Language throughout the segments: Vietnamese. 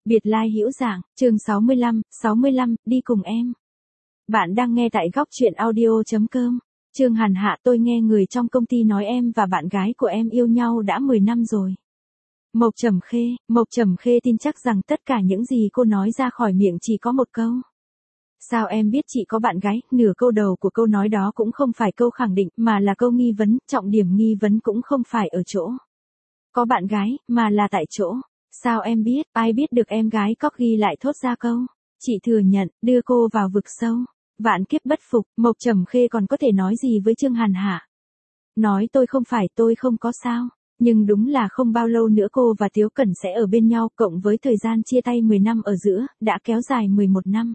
Biệt lai hữu dạng, chương 65, đi cùng em. Bạn đang nghe tại góc truyện audio.com. Trương Hàn Hạ, tôi nghe người trong công ty nói em và bạn gái của em yêu nhau đã 10 năm rồi. Mộc Trầm Khê tin chắc rằng tất cả những gì cô nói ra khỏi miệng chỉ có một câu. Sao em biết chị có bạn gái? Nửa câu đầu của câu nói đó cũng không phải câu khẳng định mà là câu nghi vấn, trọng điểm nghi vấn cũng không phải ở chỗ có bạn gái, mà là tại chỗ. Sao em biết? Ai biết được em gái Corgi lại thốt ra câu. Chị thừa nhận, đưa cô vào vực sâu. Vạn kiếp bất phục, Mộc Trầm Khê còn có thể nói gì với Trương Hàn Hạ? Nói tôi không có sao. Nhưng đúng là không bao lâu nữa cô và Tiếu Cẩn sẽ ở bên nhau, cộng với thời gian chia tay 10 năm ở giữa, đã kéo dài 11 năm.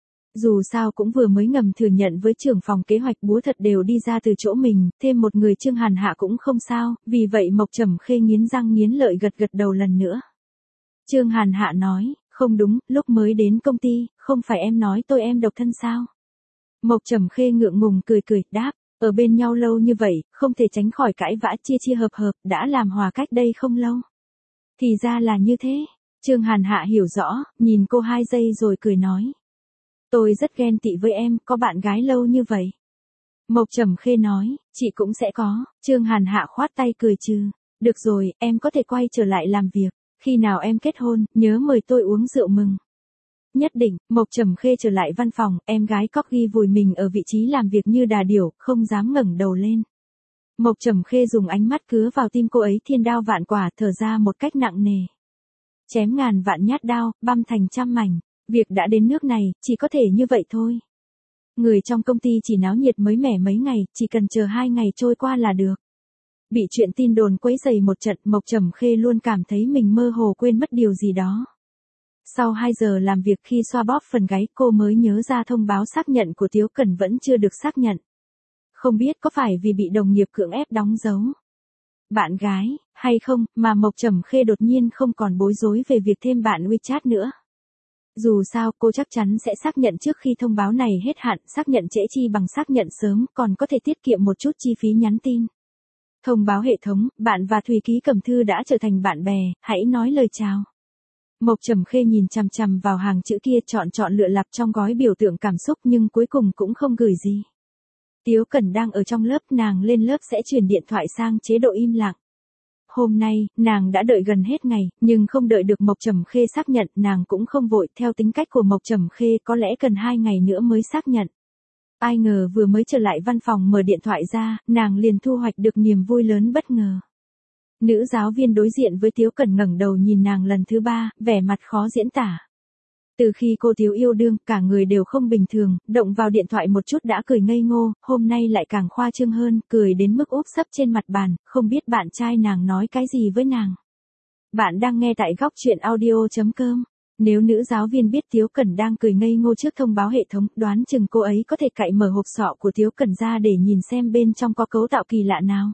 Dù sao cũng vừa mới ngầm thừa nhận với trưởng phòng kế hoạch búa thật đều đi ra từ chỗ mình, thêm một người Trương Hàn Hạ cũng không sao, vì vậy Mộc Trầm Khê nghiến răng nghiến lợi gật đầu lần nữa. Trương Hàn Hạ nói, không đúng, lúc mới đến công ty, không phải em nói tôi em độc thân sao? Mộc Trầm Khê ngượng ngùng cười đáp, ở bên nhau lâu như vậy, không thể tránh khỏi cãi vã chia hợp, đã làm hòa cách đây không lâu. Thì ra là như thế. Trương Hàn Hạ hiểu rõ, nhìn cô 2 giây rồi cười nói. Tôi rất ghen tị với em, có bạn gái lâu như vậy. Mộc Trầm Khê nói, chị cũng sẽ có. Trương Hàn Hạ khoát tay cười trừ. Được rồi, em có thể quay trở lại làm việc. Khi nào em kết hôn, nhớ mời tôi uống rượu mừng. Nhất định. Mộc Trầm Khê trở lại văn phòng, em gái Corgi vùi mình ở vị trí làm việc như đà điểu, không dám ngẩng đầu lên. Mộc Trầm Khê dùng ánh mắt cứa vào tim cô ấy thiên đao vạn quả, thở ra một cách nặng nề. Chém ngàn vạn nhát đao, băm thành trăm mảnh. Việc đã đến nước này, chỉ có thể như vậy thôi. Người trong công ty chỉ náo nhiệt mới mẻ mấy ngày, chỉ cần chờ 2 ngày trôi qua là được. Bị chuyện tin đồn quấy rầy một trận, Mộc Trầm Khê luôn cảm thấy mình mơ hồ quên mất điều gì đó. Sau 2 giờ làm việc khi xoa bóp phần gáy, cô mới nhớ ra thông báo xác nhận của Tiếu Cẩn vẫn chưa được xác nhận. Không biết có phải vì bị đồng nghiệp cưỡng ép đóng dấu bạn gái, hay không, mà Mộc Trầm Khê đột nhiên không còn bối rối về việc thêm bạn WeChat nữa. Dù sao, cô chắc chắn sẽ xác nhận trước khi thông báo này hết hạn, xác nhận trễ chi bằng xác nhận sớm, còn có thể tiết kiệm một chút chi phí nhắn tin. Thông báo hệ thống, bạn và Thùy Ký Cẩm Thư đã trở thành bạn bè, hãy nói lời chào. Mộc Trầm Khê nhìn chằm vào hàng chữ kia, chọn lựa lặp trong gói biểu tượng cảm xúc nhưng cuối cùng cũng không gửi gì. Tiếu Cẩn đang ở trong lớp, nàng lên lớp sẽ chuyển điện thoại sang chế độ im lặng. Hôm nay, nàng đã đợi gần hết ngày, nhưng không đợi được Mộc Trầm Khê xác nhận, nàng cũng không vội, theo tính cách của Mộc Trầm Khê có lẽ cần 2 ngày nữa mới xác nhận. Ai ngờ vừa mới trở lại văn phòng mở điện thoại ra, nàng liền thu hoạch được niềm vui lớn bất ngờ. Nữ giáo viên đối diện với Tiếu Cẩn ngẩng đầu nhìn nàng lần thứ 3, vẻ mặt khó diễn tả. Từ khi cô Tiếu yêu đương, cả người đều không bình thường, động vào điện thoại một chút đã cười ngây ngô, hôm nay lại càng khoa trương hơn, cười đến mức úp sấp trên mặt bàn, không biết bạn trai nàng nói cái gì với nàng. Bạn đang nghe tại góc truyện audio.com. Nếu nữ giáo viên biết Tiếu Cẩn đang cười ngây ngô trước thông báo hệ thống, đoán chừng cô ấy có thể cạy mở hộp sọ của Tiếu Cẩn ra để nhìn xem bên trong có cấu tạo kỳ lạ nào.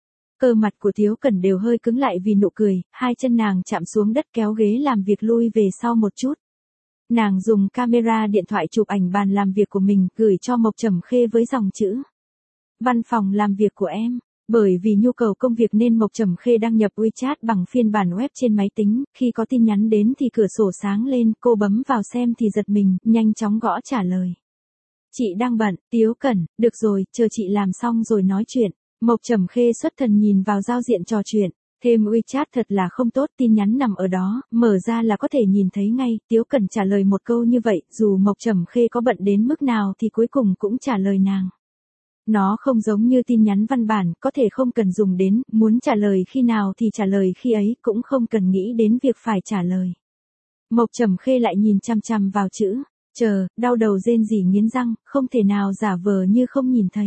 Cơ mặt của Tiếu Cẩn đều hơi cứng lại vì nụ cười, 2 chân nàng chạm xuống đất kéo ghế làm việc lui về sau một chút. Nàng dùng camera điện thoại chụp ảnh bàn làm việc của mình, gửi cho Mộc Trầm Khê với dòng chữ. Văn phòng làm việc của em. Bởi vì nhu cầu công việc nên Mộc Trầm Khê đăng nhập WeChat bằng phiên bản web trên máy tính, khi có tin nhắn đến thì cửa sổ sáng lên, cô bấm vào xem thì giật mình, nhanh chóng gõ trả lời. Chị đang bận, Tiếu Cẩn, được rồi, chờ chị làm xong rồi nói chuyện. Mộc Trầm Khê xuất thần nhìn vào giao diện trò chuyện. Thêm WeChat thật là không tốt, tin nhắn nằm ở đó, mở ra là có thể nhìn thấy ngay. Tiếu Cẩn trả lời một câu như vậy, dù Mộc Trầm Khê có bận đến mức nào thì cuối cùng cũng trả lời nàng. Nó không giống như tin nhắn văn bản, có thể không cần dùng đến, muốn trả lời khi nào thì trả lời khi ấy, cũng không cần nghĩ đến việc phải trả lời. Mộc Trầm Khê lại nhìn chằm vào chữ, chờ, đau đầu rên rỉ nghiến răng, không thể nào giả vờ như không nhìn thấy.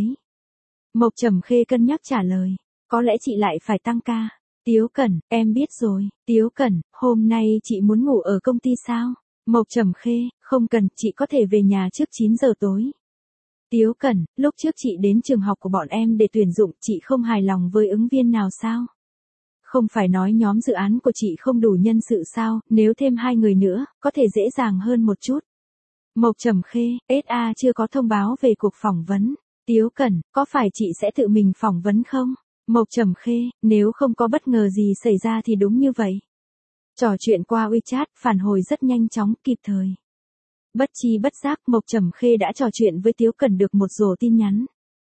Mộc Trầm Khê cân nhắc trả lời, có lẽ chị lại phải tăng ca. Tiếu Cẩn, em biết rồi. Tiếu Cẩn, hôm nay chị muốn ngủ ở công ty sao? Mộc Trầm Khê, không cần, chị có thể về nhà trước 9 giờ tối. Tiếu Cẩn, lúc trước chị đến trường học của bọn em để tuyển dụng, chị không hài lòng với ứng viên nào sao? Không phải nói nhóm dự án của chị không đủ nhân sự sao, nếu thêm 2 người nữa, có thể dễ dàng hơn một chút. Mộc Trầm Khê, SA chưa có thông báo về cuộc phỏng vấn. Tiếu Cẩn, có phải chị sẽ tự mình phỏng vấn không? Mộc Trầm Khê, nếu không có bất ngờ gì xảy ra thì đúng như vậy. Trò chuyện qua WeChat, phản hồi rất nhanh chóng, kịp thời. Bất chi bất giác, Mộc Trầm Khê đã trò chuyện với Tiếu Cẩn được một rổ tin nhắn.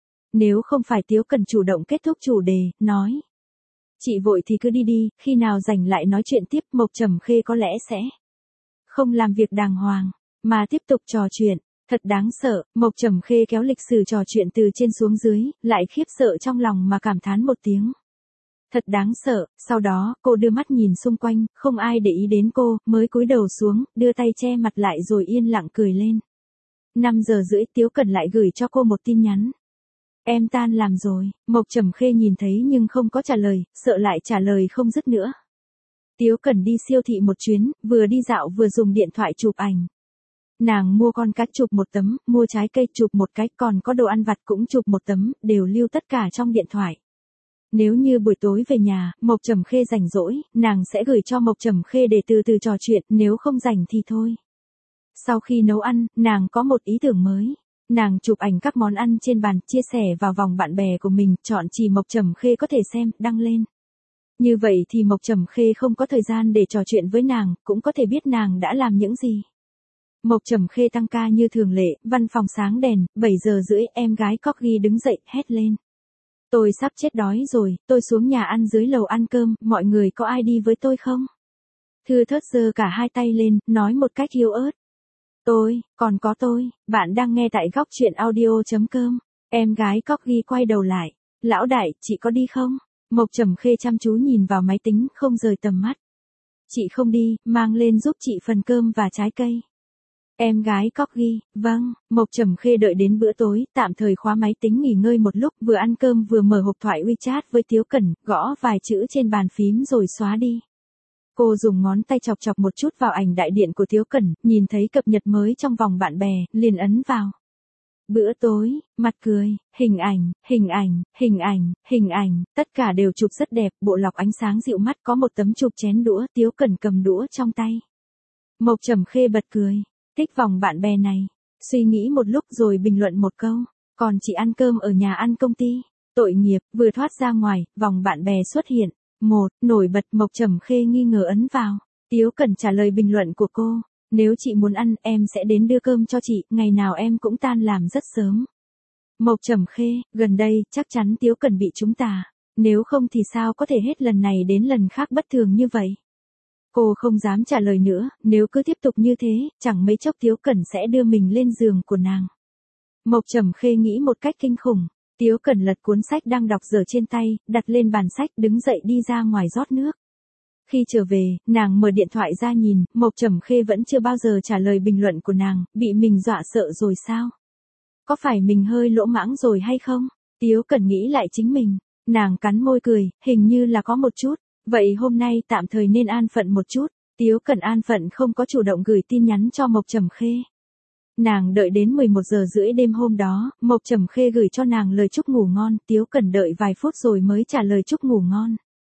Nếu không phải Tiếu Cẩn chủ động kết thúc chủ đề, nói. Chị vội thì cứ đi đi, khi nào rảnh lại nói chuyện tiếp, Mộc Trầm Khê có lẽ sẽ không làm việc đàng hoàng, mà tiếp tục trò chuyện. Thật đáng sợ, Mộc Trầm Khê kéo lịch sử trò chuyện từ trên xuống dưới, lại khiếp sợ trong lòng mà cảm thán một tiếng. Thật đáng sợ, sau đó, cô đưa mắt nhìn xung quanh, không ai để ý đến cô, mới cúi đầu xuống, đưa tay che mặt lại rồi yên lặng cười lên. 5 giờ rưỡi Tiếu Cẩn lại gửi cho cô một tin nhắn. Em tan làm rồi, Mộc Trầm Khê nhìn thấy nhưng không có trả lời, sợ lại trả lời không dứt nữa. Tiếu Cẩn đi siêu thị một chuyến, vừa đi dạo vừa dùng điện thoại chụp ảnh. Nàng mua con cá chụp một tấm, mua trái cây chụp một cái, còn có đồ ăn vặt cũng chụp một tấm, đều lưu tất cả trong điện thoại. Nếu như buổi tối về nhà, Mộc Trầm Khê rảnh rỗi, nàng sẽ gửi cho Mộc Trầm Khê để từ từ trò chuyện, nếu không rảnh thì thôi. Sau khi nấu ăn, nàng có một ý tưởng mới. Nàng chụp ảnh các món ăn trên bàn, chia sẻ vào vòng bạn bè của mình, chọn chỉ Mộc Trầm Khê có thể xem, đăng lên. Như vậy thì Mộc Trầm Khê không có thời gian để trò chuyện với nàng, cũng có thể biết nàng đã làm những gì. Mộc Trầm Khê tăng ca như thường lệ, văn phòng sáng đèn, 7 giờ rưỡi, em gái Corgi đứng dậy, hét lên. Tôi sắp chết đói rồi, tôi xuống nhà ăn dưới lầu ăn cơm, mọi người có ai đi với tôi không? Thưa thớt giơ cả hai tay lên, nói một cách yếu ớt. Tôi, còn có tôi, bạn đang nghe tại góc truyện audio.com. Em gái Corgi quay đầu lại. Lão đại, chị có đi không? Mộc Trầm Khê chăm chú nhìn vào máy tính, không rời tầm mắt. Chị không đi, mang lên giúp chị phần cơm và trái cây. Em gái Corgi, vâng, Mộc Trầm Khê đợi đến bữa tối, tạm thời khóa máy tính nghỉ ngơi một lúc, vừa ăn cơm vừa mở hộp thoại WeChat với Tiếu Cẩn, gõ vài chữ trên bàn phím rồi xóa đi. Cô dùng ngón tay chọc chọc một chút vào ảnh đại điện của Tiếu Cẩn, nhìn thấy cập nhật mới trong vòng bạn bè, liền ấn vào. Bữa tối, mặt cười, hình ảnh, tất cả đều chụp rất đẹp, bộ lọc ánh sáng dịu mắt, có một tấm chụp chén đũa, Tiếu Cẩn cầm đũa trong tay. Mộc Trầm Khê bật cười. Thích vòng bạn bè này. Suy nghĩ một lúc rồi bình luận một câu. Còn chị ăn cơm ở nhà ăn công ty. Tội nghiệp, vừa thoát ra ngoài, vòng bạn bè xuất hiện. Nổi bật. Mộc Trầm Khê nghi ngờ ấn vào. Tiếu Cẩn trả lời bình luận của cô. Nếu chị muốn ăn, em sẽ đến đưa cơm cho chị, ngày nào em cũng tan làm rất sớm. Mộc Trầm Khê, gần đây, chắc chắn Tiếu Cẩn bị trúng tà. Nếu không thì sao có thể hết lần này đến lần khác bất thường như vậy. Cô không dám trả lời nữa, nếu cứ tiếp tục như thế, chẳng mấy chốc Tiếu Cẩn sẽ đưa mình lên giường của nàng. Mộc Trầm Khê nghĩ một cách kinh khủng. Tiếu Cẩn lật cuốn sách đang đọc dở trên tay, đặt lên bàn sách, đứng dậy đi ra ngoài rót nước. Khi trở về, nàng mở điện thoại ra nhìn, Mộc Trầm Khê vẫn chưa bao giờ trả lời bình luận của nàng, bị mình dọa sợ rồi sao? Có phải mình hơi lỗ mãng rồi hay không? Tiếu Cẩn nghĩ lại chính mình. Nàng cắn môi cười, hình như là có một chút. Vậy hôm nay tạm thời nên an phận một chút. Tiếu Cẩn an phận không có chủ động gửi tin nhắn cho Mộc Trầm Khê. Nàng đợi đến 11 giờ rưỡi đêm hôm đó, Mộc Trầm Khê gửi cho nàng lời chúc ngủ ngon, Tiếu Cẩn đợi vài phút rồi mới trả lời chúc ngủ ngon.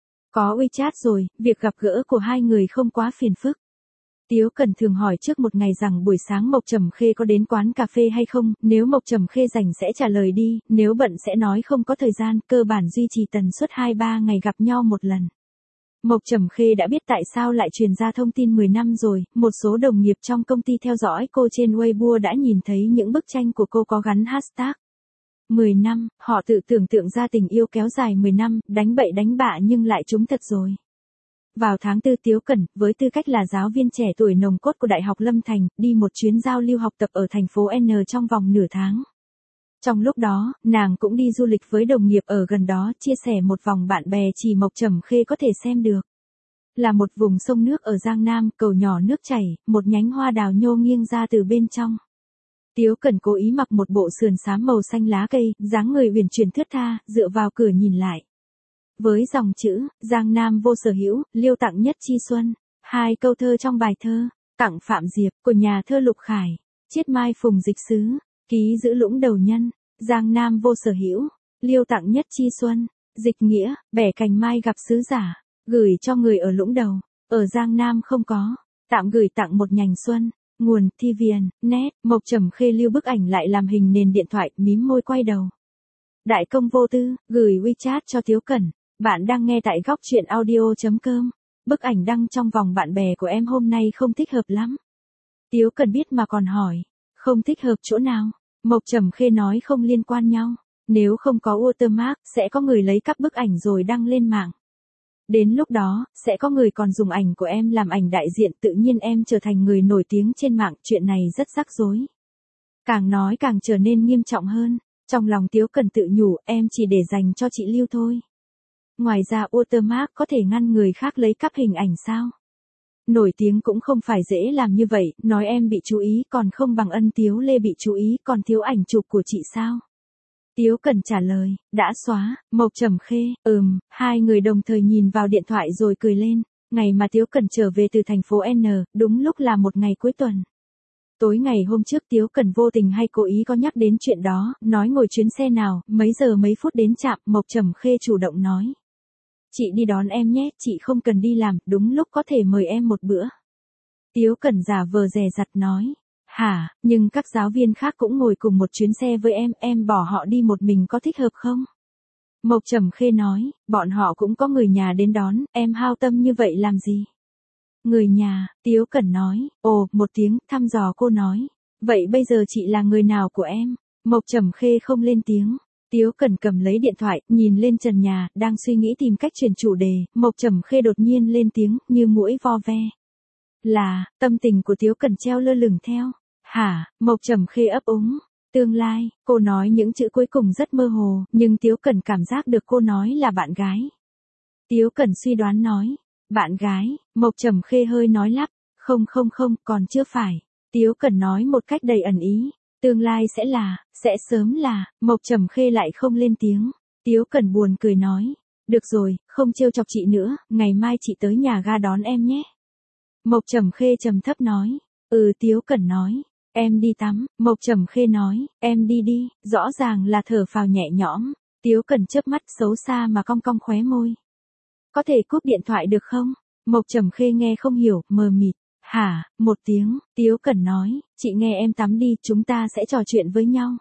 Có WeChat rồi, việc gặp gỡ của hai người không quá phiền phức. Tiếu Cẩn thường hỏi trước một ngày rằng buổi sáng Mộc Trầm Khê có đến quán cà phê hay không, nếu Mộc Trầm Khê rảnh sẽ trả lời đi, nếu bận sẽ nói không có thời gian, cơ bản duy trì tần suất 2-3 ngày gặp nhau một lần. Mộc Trầm Khê đã biết tại sao lại truyền ra thông tin 10 năm rồi, một số đồng nghiệp trong công ty theo dõi cô trên Weibo đã nhìn thấy những bức tranh của cô có gắn hashtag 10 năm, họ tự tưởng tượng ra tình yêu kéo dài 10 năm, đánh bậy đánh bạ nhưng lại trúng thật rồi. Vào tháng 4 Tiếu Cẩn, với tư cách là giáo viên trẻ tuổi nồng cốt của Đại học Lâm Thành, đi một chuyến giao lưu học tập ở thành phố N trong vòng nửa tháng. Trong lúc đó, nàng cũng đi du lịch với đồng nghiệp ở gần đó, chia sẻ một vòng bạn bè chỉ Mộc Trầm Khê có thể xem được. Là một vùng sông nước ở Giang Nam, cầu nhỏ nước chảy, một nhánh hoa đào nhô nghiêng ra từ bên trong. Tiếu Cẩn cố ý mặc một bộ sườn xám màu xanh lá cây, dáng người uyển chuyển thướt tha, dựa vào cửa nhìn lại. Với dòng chữ, Giang Nam vô sở hữu, liêu tặng nhất chi xuân. 2 câu thơ trong bài thơ, tặng Phạm Diệp, của nhà thơ Lục Khải. Chiết mai phùng dịch sứ, ký giữ lũng đầu nhân. Giang Nam vô sở hữu, liêu tặng nhất chi xuân. Dịch nghĩa, bẻ cành mai gặp sứ giả, gửi cho người ở lũng đầu. Ở Giang Nam không có, tạm gửi tặng một nhành xuân. Nguồn, TVN, net. Mộc Trầm Khê lưu bức ảnh lại làm hình nền điện thoại, mím môi quay đầu. Đại công vô tư, gửi WeChat cho Tiếu Cẩn. Bạn đang nghe tại góc truyện audio.com. bức ảnh đăng trong vòng bạn bè của em hôm nay không thích hợp lắm. Tiếu Cần biết mà còn hỏi, không thích hợp chỗ nào? Mộc Trầm Khê nói không liên quan nhau. Nếu không có watermark, sẽ có người lấy cắp bức ảnh rồi đăng lên mạng. Đến lúc đó, sẽ có người còn dùng ảnh của em làm ảnh đại diện, tự nhiên em trở thành người nổi tiếng trên mạng, chuyện này rất rắc rối. Càng nói càng trở nên nghiêm trọng hơn. Trong lòng Tiếu Cần tự nhủ, em chỉ để dành cho chị Lưu thôi. Ngoài ra watermark có thể ngăn người khác lấy cắp hình ảnh sao? Nổi tiếng cũng không phải dễ làm như vậy, nói em bị chú ý còn không bằng Ân Tiếu Lê bị chú ý, còn thiếu ảnh chụp của chị sao? Tiếu Cần trả lời, đã xóa. Mộc Trầm Khê, hai người đồng thời nhìn vào điện thoại rồi cười lên. Ngày mà Tiếu Cần trở về từ thành phố N, đúng lúc là một ngày cuối tuần. Tối ngày hôm trước Tiếu Cần vô tình hay cố ý có nhắc đến chuyện đó, nói ngồi chuyến xe nào, mấy giờ mấy phút đến trạm, Mộc Trầm Khê chủ động nói. Chị đi đón em nhé, chị không cần đi làm, đúng lúc có thể mời em một bữa. Tiếu Cần giả vờ dè dặt nói. Hả, nhưng các giáo viên khác cũng ngồi cùng một chuyến xe với em bỏ họ đi một mình có thích hợp không? Mộc Trầm Khê nói, bọn họ cũng có người nhà đến đón, em hao tâm như vậy làm gì? Người nhà, Tiếu Cần nói, ồ, một tiếng, thăm dò cô nói. Vậy bây giờ chị là người nào của em? Mộc Trầm Khê không lên tiếng. Tiếu Cần cầm lấy điện thoại, nhìn lên trần nhà, đang suy nghĩ tìm cách chuyển chủ đề, Mộc Trầm Khê đột nhiên lên tiếng, như muỗi vo ve. Là, tâm tình của Tiếu Cần treo lơ lửng theo. Hả, Mộc Trầm Khê ấp úng. Tương lai, cô nói những chữ cuối cùng rất mơ hồ, nhưng Tiếu Cần cảm giác được cô nói là bạn gái. Tiếu Cần suy đoán nói, bạn gái, Mộc Trầm Khê hơi nói lắp, không, còn chưa phải. Tiếu Cần nói một cách đầy ẩn ý, tương lai sẽ sớm là, Mộc Trầm Khê lại không lên tiếng. Tiếu Cần buồn cười nói, được rồi, không trêu chọc chị nữa, ngày mai chị tới nhà ga đón em nhé. Mộc Trầm Khê trầm thấp nói, Tiếu Cần nói, em đi tắm, Mộc Trầm Khê nói, em đi, rõ ràng là thở phào nhẹ nhõm. Tiếu Cần chớp mắt xấu xa mà cong cong khóe môi. Có thể cúp điện thoại được không? Mộc Trầm Khê nghe không hiểu, mờ mịt. Hả, một tiếng, Tiếu Cần nói, chị nghe em tắm đi, chúng ta sẽ trò chuyện với nhau.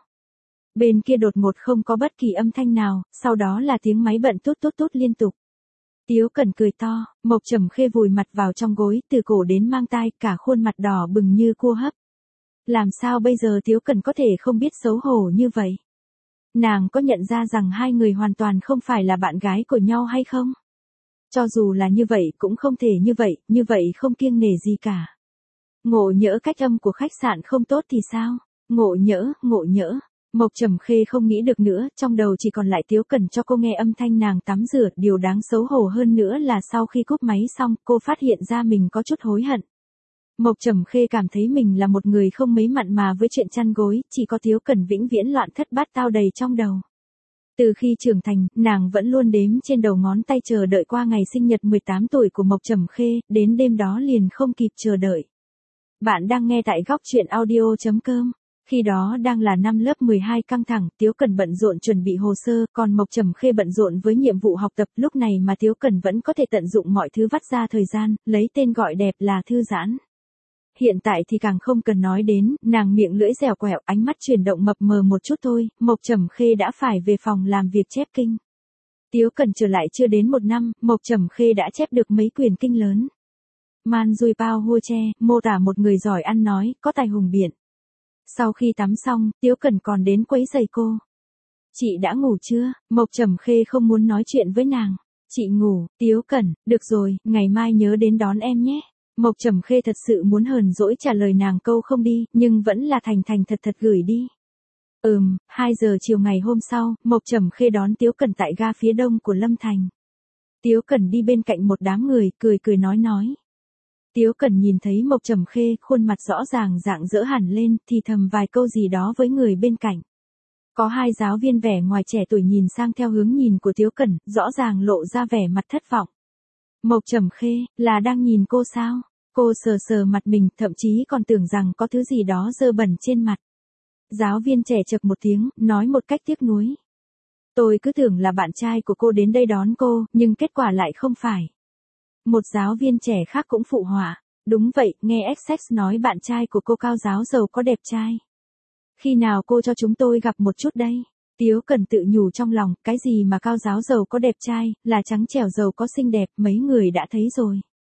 Bên kia đột ngột không có bất kỳ âm thanh nào, sau đó là tiếng máy bận tút liên tục. Tiếu Cần cười to, Mộc Trầm Khê vùi mặt vào trong gối, từ cổ đến mang tai, cả khuôn mặt đỏ bừng như cua hấp. Làm sao bây giờ Tiếu Cần có thể không biết xấu hổ như vậy? Nàng có nhận ra rằng hai người hoàn toàn không phải là bạn gái của nhau hay không? Cho dù là như vậy cũng không thể như vậy không kiêng nể gì cả. Ngộ nhỡ cách âm của khách sạn không tốt thì sao? Ngộ nhỡ. Mộc Trầm Khê không nghĩ được nữa, trong đầu chỉ còn lại Tiếu Cần cho cô nghe âm thanh nàng tắm rửa, điều đáng xấu hổ hơn nữa là sau khi cúp máy xong, cô phát hiện ra mình có chút hối hận. Mộc Trầm Khê cảm thấy mình là một người không mấy mặn mà với chuyện chăn gối, chỉ có Tiếu Cần vĩnh viễn loạn thất bát tao đầy trong đầu. Từ khi trưởng thành, nàng vẫn luôn đếm trên đầu ngón tay chờ đợi qua ngày sinh nhật 18 tuổi của Mộc Trầm Khê, đến đêm đó liền không kịp chờ đợi. Bạn đang nghe tại góc truyện audio.com. Khi đó đang là năm lớp 12 căng thẳng, Tiếu Cần bận rộn chuẩn bị hồ sơ, còn Mộc Trầm Khê bận rộn với nhiệm vụ học tập, lúc này mà Tiếu Cần vẫn có thể tận dụng mọi thứ vắt ra thời gian, lấy tên gọi đẹp là thư giãn. Hiện tại thì càng không cần nói đến, nàng miệng lưỡi dẻo quẹo, ánh mắt chuyển động mập mờ một chút thôi, Mộc Trầm Khê đã phải về phòng làm việc chép kinh. Tiếu Cần trở lại chưa đến một năm, Mộc Trầm Khê đã chép được mấy quyển kinh lớn. Man Dui Pao Hua Che, mô tả một người giỏi ăn nói, có tài hùng biện. Sau khi tắm xong, Tiếu Cần còn đến quấy giày cô. Chị đã ngủ chưa? Mộc Trầm Khê không muốn nói chuyện với nàng. Chị ngủ, Tiếu Cần, được rồi, ngày mai nhớ đến đón em nhé. Mộc Trầm Khê thật sự muốn hờn dỗi trả lời nàng câu không đi, nhưng vẫn là thành thật gửi đi. 2 giờ chiều ngày hôm sau, Mộc Trầm Khê đón Tiếu Cần tại ga phía đông của Lâm Thành. Tiếu Cần đi bên cạnh một đám người, cười nói. Tiếu Cần nhìn thấy Mộc Trầm Khê, khuôn mặt rõ ràng rạng rỡ hẳn lên, thì thầm vài câu gì đó với người bên cạnh. Có hai giáo viên vẻ ngoài trẻ tuổi nhìn sang theo hướng nhìn của Tiếu Cần, rõ ràng lộ ra vẻ mặt thất vọng. Mộc Trầm Khê, là đang nhìn cô sao? Cô sờ mặt mình, thậm chí còn tưởng rằng có thứ gì đó dơ bẩn trên mặt. Giáo viên trẻ chậc một tiếng, nói một cách tiếc nuối. Tôi cứ tưởng là bạn trai của cô đến đây đón cô, nhưng kết quả lại không phải. Một giáo viên trẻ khác cũng phụ họa. Đúng vậy, nghe XX nói bạn trai của cô cao giáo giàu có đẹp trai. Khi nào cô cho chúng tôi gặp một chút đây? Tiếu Cần tự nhủ trong lòng, cái gì mà cao giáo giàu có đẹp trai, là trắng trẻo giàu có xinh đẹp, mấy người đã thấy rồi.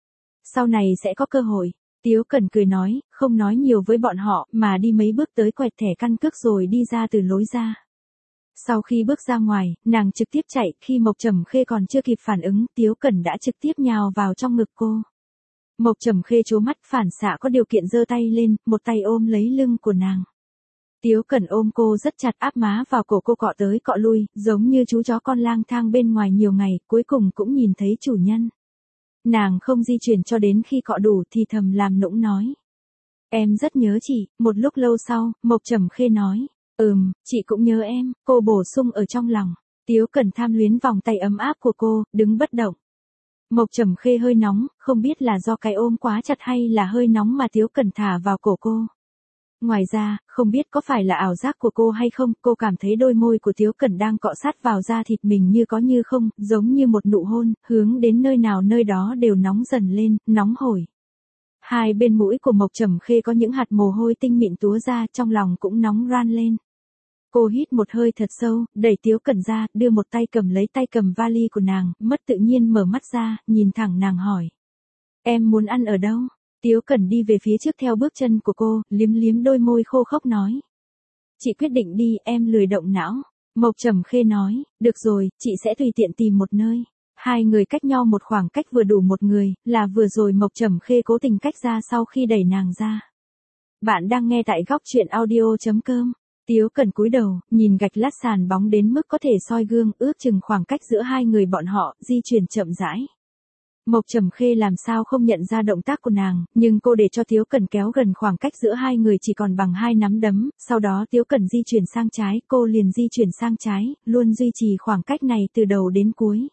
Sau này sẽ có cơ hội. Tiếu Cẩn cười nói, không nói nhiều với bọn họ, mà đi mấy bước tới quẹt thẻ căn cước rồi đi ra từ lối ra. Sau khi bước ra ngoài, nàng trực tiếp chạy, khi Mộc Trầm Khê còn chưa kịp phản ứng, Tiếu Cẩn đã trực tiếp nhào vào trong ngực cô. Mộc Trầm Khê trố mắt, phản xạ có điều kiện giơ tay lên, một tay ôm lấy lưng của nàng. Tiếu Cẩn ôm cô rất chặt, áp má vào cổ cô, cọ tới cọ lui, giống như chú chó con lang thang bên ngoài nhiều ngày, cuối cùng cũng nhìn thấy chủ nhân. Nàng không di chuyển cho đến khi cọ đủ thì thầm làm nũng nói. Em rất nhớ chị. Một lúc lâu sau, Mộc Trầm Khê nói. Chị cũng nhớ em, cô bổ sung ở trong lòng. Tiếu Cẩn tham luyến vòng tay ấm áp của cô, đứng bất động. Mộc Trầm Khê hơi nóng, không biết là do cái ôm quá chặt hay là hơi nóng mà Tiếu Cẩn thả vào cổ cô. Ngoài ra, không biết có phải là ảo giác của cô hay không, cô cảm thấy đôi môi của Tiếu Cẩn đang cọ sát vào da thịt mình như có như không, giống như một nụ hôn, hướng đến nơi nào nơi đó đều nóng dần lên, nóng hổi. Hai bên mũi của Mộc Trầm Khê có những hạt mồ hôi tinh mịn túa ra, trong lòng cũng nóng ran lên. Cô hít một hơi thật sâu, đẩy Tiếu Cẩn ra, đưa một tay cầm lấy tay cầm vali của nàng, mất tự nhiên mở mắt ra, nhìn thẳng nàng hỏi. Em muốn ăn ở đâu? Tiếu Cẩn đi về phía trước theo bước chân của cô, liếm liếm đôi môi khô khốc nói. Chị quyết định đi, em lười động não. Mộc Trầm Khê nói, được rồi, chị sẽ tùy tiện tìm một nơi. Hai người cách nhau một khoảng cách vừa đủ một người, là vừa rồi Mộc Trầm Khê cố tình cách ra sau khi đẩy nàng ra. Bạn đang nghe tại góc truyện audio.com. Tiếu Cẩn cúi đầu, nhìn gạch lát sàn bóng đến mức có thể soi gương, ước chừng khoảng cách giữa hai người bọn họ, di chuyển chậm rãi. Mộc Trầm Khê làm sao không nhận ra động tác của nàng, nhưng cô để cho Tiếu Cẩn kéo gần, khoảng cách giữa hai người chỉ còn bằng hai nắm đấm, sau đó Tiếu Cẩn di chuyển sang trái, cô liền di chuyển sang trái, luôn duy trì khoảng cách này từ đầu đến cuối.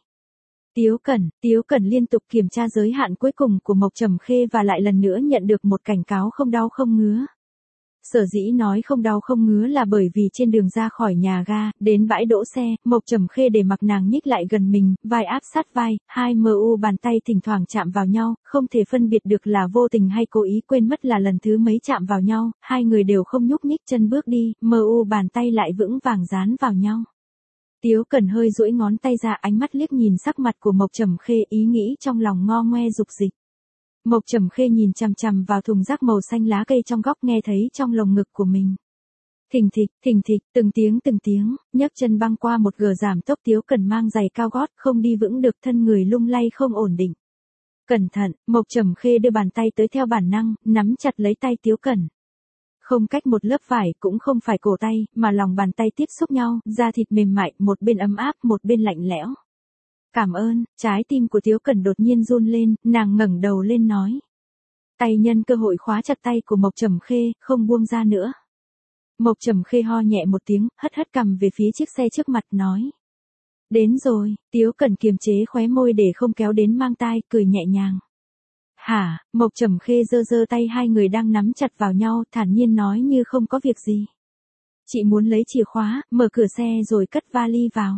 Tiếu Cẩn liên tục kiểm tra giới hạn cuối cùng của Mộc Trầm Khê và lại lần nữa nhận được một cảnh cáo không đau không ngứa. Sở dĩ nói không đau không ngứa là bởi vì trên đường ra khỏi nhà ga, đến bãi đỗ xe, Mộc Trầm Khê để mặc nàng nhích lại gần mình, vai áp sát vai, hai bàn tay thỉnh thoảng chạm vào nhau, không thể phân biệt được là vô tình hay cố ý, quên mất là lần thứ mấy chạm vào nhau, hai người đều không nhúc nhích chân bước đi, bàn tay lại vững vàng dán vào nhau. Tiếu Cẩn hơi duỗi ngón tay ra, ánh mắt liếc nhìn sắc mặt của Mộc Trầm Khê, ý nghĩ trong lòng ngo ngoe dục dịch. Mộc Trầm Khê nhìn chằm chằm vào thùng rác màu xanh lá cây trong góc, nghe thấy trong lồng ngực của mình. Thình thịch, từng tiếng, nhấc chân băng qua một gờ giảm tốc. Tiếu Cẩn mang giày cao gót, không đi vững được, thân người lung lay không ổn định. Cẩn thận, Mộc Trầm Khê đưa bàn tay tới theo bản năng, nắm chặt lấy tay Tiếu Cẩn. Không cách một lớp vải, cũng không phải cổ tay, mà lòng bàn tay tiếp xúc nhau, da thịt mềm mại, một bên ấm áp, một bên lạnh lẽo. Cảm ơn. Trái tim của Tiếu Cẩn đột nhiên run lên, nàng ngẩng đầu lên nói. Tay nhân cơ hội khóa chặt tay của Mộc Trầm Khê, không buông ra nữa. Mộc Trầm Khê ho nhẹ một tiếng, hất cằm về phía chiếc xe trước mặt nói. Đến rồi. Tiếu Cẩn kiềm chế khóe môi để không kéo đến mang tai, cười nhẹ nhàng. Hả? Mộc Trầm Khê giơ tay, hai người đang nắm chặt vào nhau, thản nhiên nói như không có việc gì. Chị muốn lấy chìa khóa, mở cửa xe rồi cất vali vào.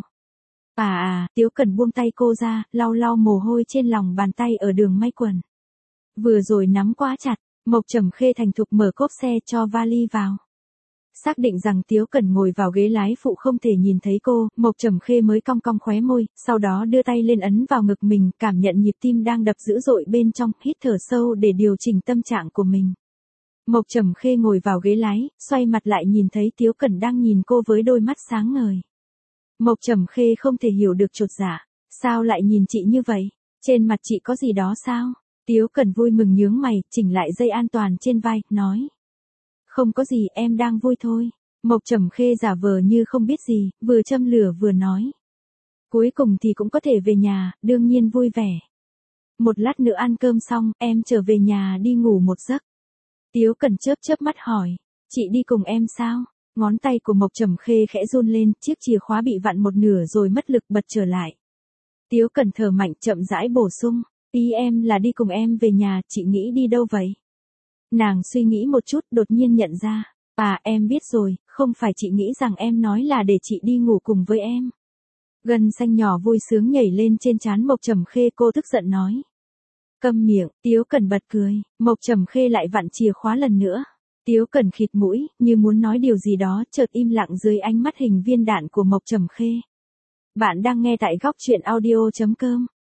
Tiếu Cẩn buông tay cô ra, lau mồ hôi trên lòng bàn tay ở đường may quần. Vừa rồi nắm quá chặt, Mộc Trầm Khê thành thục mở cốp xe cho vali vào. Xác định rằng Tiếu Cẩn ngồi vào ghế lái phụ không thể nhìn thấy cô, Mộc Trầm Khê mới cong cong khóe môi, sau đó đưa tay lên ấn vào ngực mình, cảm nhận nhịp tim đang đập dữ dội bên trong, hít thở sâu để điều chỉnh tâm trạng của mình. Mộc Trầm Khê ngồi vào ghế lái, xoay mặt lại nhìn thấy Tiếu Cẩn đang nhìn cô với đôi mắt sáng ngời. Mộc Trầm Khê không thể hiểu được chột dạ. Sao lại nhìn chị như vậy? Trên mặt chị có gì đó sao? Tiếu Cẩn vui mừng nhướng mày, chỉnh lại dây an toàn trên vai, nói. Không có gì, em đang vui thôi. Mộc Trầm Khê giả vờ như không biết gì, vừa châm lửa vừa nói. Cuối cùng thì cũng có thể về nhà, đương nhiên vui vẻ. Một lát nữa ăn cơm xong, em trở về nhà đi ngủ một giấc. Tiếu Cẩn chớp mắt hỏi. Chị đi cùng em sao? Ngón tay của Mộc Trầm Khê khẽ run lên, chiếc chìa khóa bị vặn một nửa rồi mất lực bật trở lại. Tiếu Cẩn thở mạnh, chậm rãi bổ sung. Ý em là đi cùng em về nhà, chị nghĩ đi đâu vậy? Nàng suy nghĩ một chút, đột nhiên nhận ra. Em biết rồi, không phải chị nghĩ rằng em nói là để chị đi ngủ cùng với em. Gân xanh nhỏ vui sướng nhảy lên trên trán Mộc Trầm Khê, cô tức giận nói. Câm miệng. Tiếu Cẩn bật cười. Mộc Trầm Khê lại vặn chìa khóa lần nữa. Tiếu Cẩn khịt mũi, như muốn nói điều gì đó, chợt im lặng dưới ánh mắt hình viên đạn của Mộc Trầm Khê. Bạn đang nghe tại góc truyện audio.com.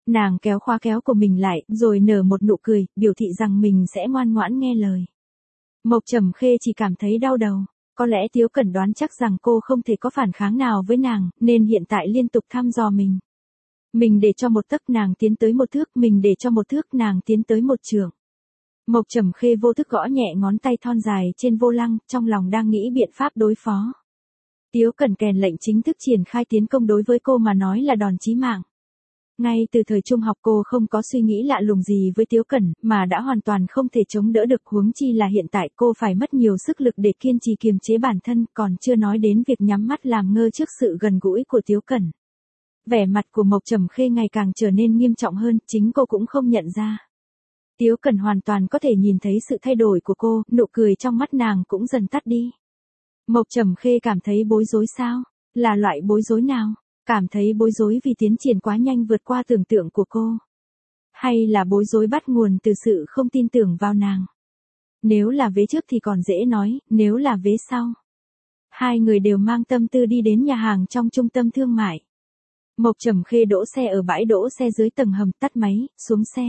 Nàng kéo khóa kéo của mình lại, rồi nở một nụ cười, biểu thị rằng mình sẽ ngoan ngoãn nghe lời. Mộc Trầm Khê chỉ cảm thấy đau đầu. Có lẽ Tiếu Cẩn đoán chắc rằng cô không thể có phản kháng nào với nàng, nên hiện tại liên tục thăm dò mình. Mình để cho một tấc nàng tiến tới một thước, mình để cho một thước nàng tiến tới một trượng. Mộc Trầm Khê vô thức gõ nhẹ ngón tay thon dài trên vô lăng, trong lòng đang nghĩ biện pháp đối phó. Tiếu Cẩn kèn lệnh chính thức triển khai tiến công đối với cô mà nói là đòn chí mạng. Ngay từ thời trung học cô không có suy nghĩ lạ lùng gì với Tiếu Cẩn, mà đã hoàn toàn không thể chống đỡ được, huống chi là hiện tại cô phải mất nhiều sức lực để kiên trì kiềm chế bản thân, còn chưa nói đến việc nhắm mắt làm ngơ trước sự gần gũi của Tiếu Cẩn. Vẻ mặt của Mộc Trầm Khê ngày càng trở nên nghiêm trọng hơn, chính cô cũng không nhận ra. Tiếu Cẩn hoàn toàn có thể nhìn thấy sự thay đổi của cô, nụ cười trong mắt nàng cũng dần tắt đi. Mộc Trầm Khê cảm thấy bối rối sao? Là loại bối rối nào? Cảm thấy bối rối vì tiến triển quá nhanh vượt qua tưởng tượng của cô? Hay là bối rối bắt nguồn từ sự không tin tưởng vào nàng? Nếu là vế trước thì còn dễ nói, nếu là vế sau. Hai người đều mang tâm tư đi đến nhà hàng trong trung tâm thương mại. Mộc Trầm Khê đỗ xe ở bãi đỗ xe dưới tầng hầm, tắt máy, xuống xe.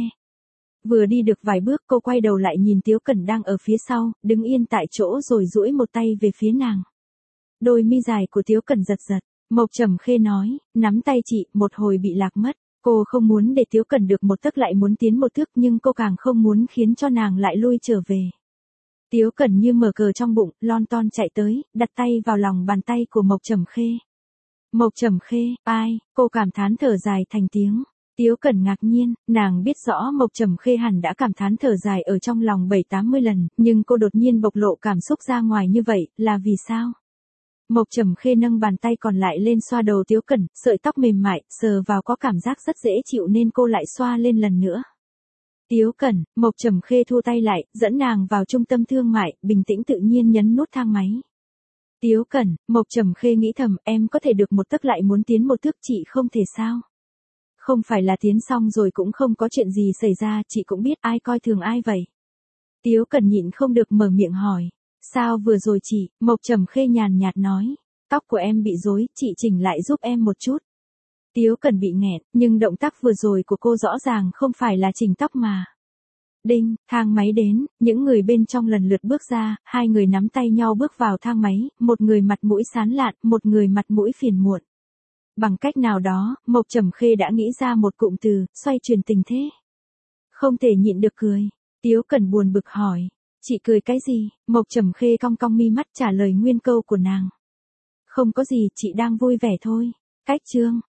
Vừa đi được vài bước cô quay đầu lại nhìn Tiếu Cẩn đang ở phía sau, đứng yên tại chỗ rồi duỗi một tay về phía nàng. Đôi mi dài của Tiếu Cẩn giật giật. Mộc Trầm Khê nói, nắm tay chị, một hồi bị lạc mất. Cô không muốn để Tiếu Cẩn được một tấc lại muốn tiến một thước, nhưng cô càng không muốn khiến cho nàng lại lui trở về. Tiếu Cẩn như mở cờ trong bụng, lon ton chạy tới, đặt tay vào lòng bàn tay của Mộc Trầm Khê. Mộc Trầm Khê, ai? Cô cảm thán thở dài thành tiếng. Tiếu Cẩn ngạc nhiên, nàng biết rõ Mộc Trầm Khê hẳn đã cảm thán thở dài ở trong lòng 7-80 lần, nhưng cô đột nhiên bộc lộ cảm xúc ra ngoài như vậy, là vì sao? Mộc Trầm Khê nâng bàn tay còn lại lên xoa đầu Tiếu Cẩn, sợi tóc mềm mại, sờ vào có cảm giác rất dễ chịu nên cô lại xoa lên lần nữa. Tiếu Cẩn, Mộc Trầm Khê thu tay lại, dẫn nàng vào trung tâm thương mại, bình tĩnh tự nhiên nhấn nút thang máy. Tiếu Cẩn, Mộc Trầm Khê nghĩ thầm, em có thể được một tấc lại muốn tiến một thước, chị không thể sao? Không phải là tiến xong rồi cũng không có chuyện gì xảy ra, chị cũng biết ai coi thường ai vậy. Tiếu Cẩn nhịn không được mở miệng hỏi. Sao vừa rồi chị? Mộc Trầm Khê nhàn nhạt nói. Tóc của em bị rối, chị chỉnh lại giúp em một chút. Tiếu Cẩn bị nghẹn, nhưng động tác vừa rồi của cô rõ ràng không phải là chỉnh tóc mà. Đinh, thang máy đến, những người bên trong lần lượt bước ra, hai người nắm tay nhau bước vào thang máy, một người mặt mũi sán lạn, một người mặt mũi phiền muộn. Bằng cách nào đó, Mộc Trầm Khê đã nghĩ ra một cụm từ, xoay chuyển tình thế. Không thể nhịn được cười. Tiếu Cẩn buồn bực hỏi. Chị cười cái gì? Mộc Trầm Khê cong cong mi mắt trả lời nguyên câu của nàng. Không có gì, chị đang vui vẻ thôi. Cách chương.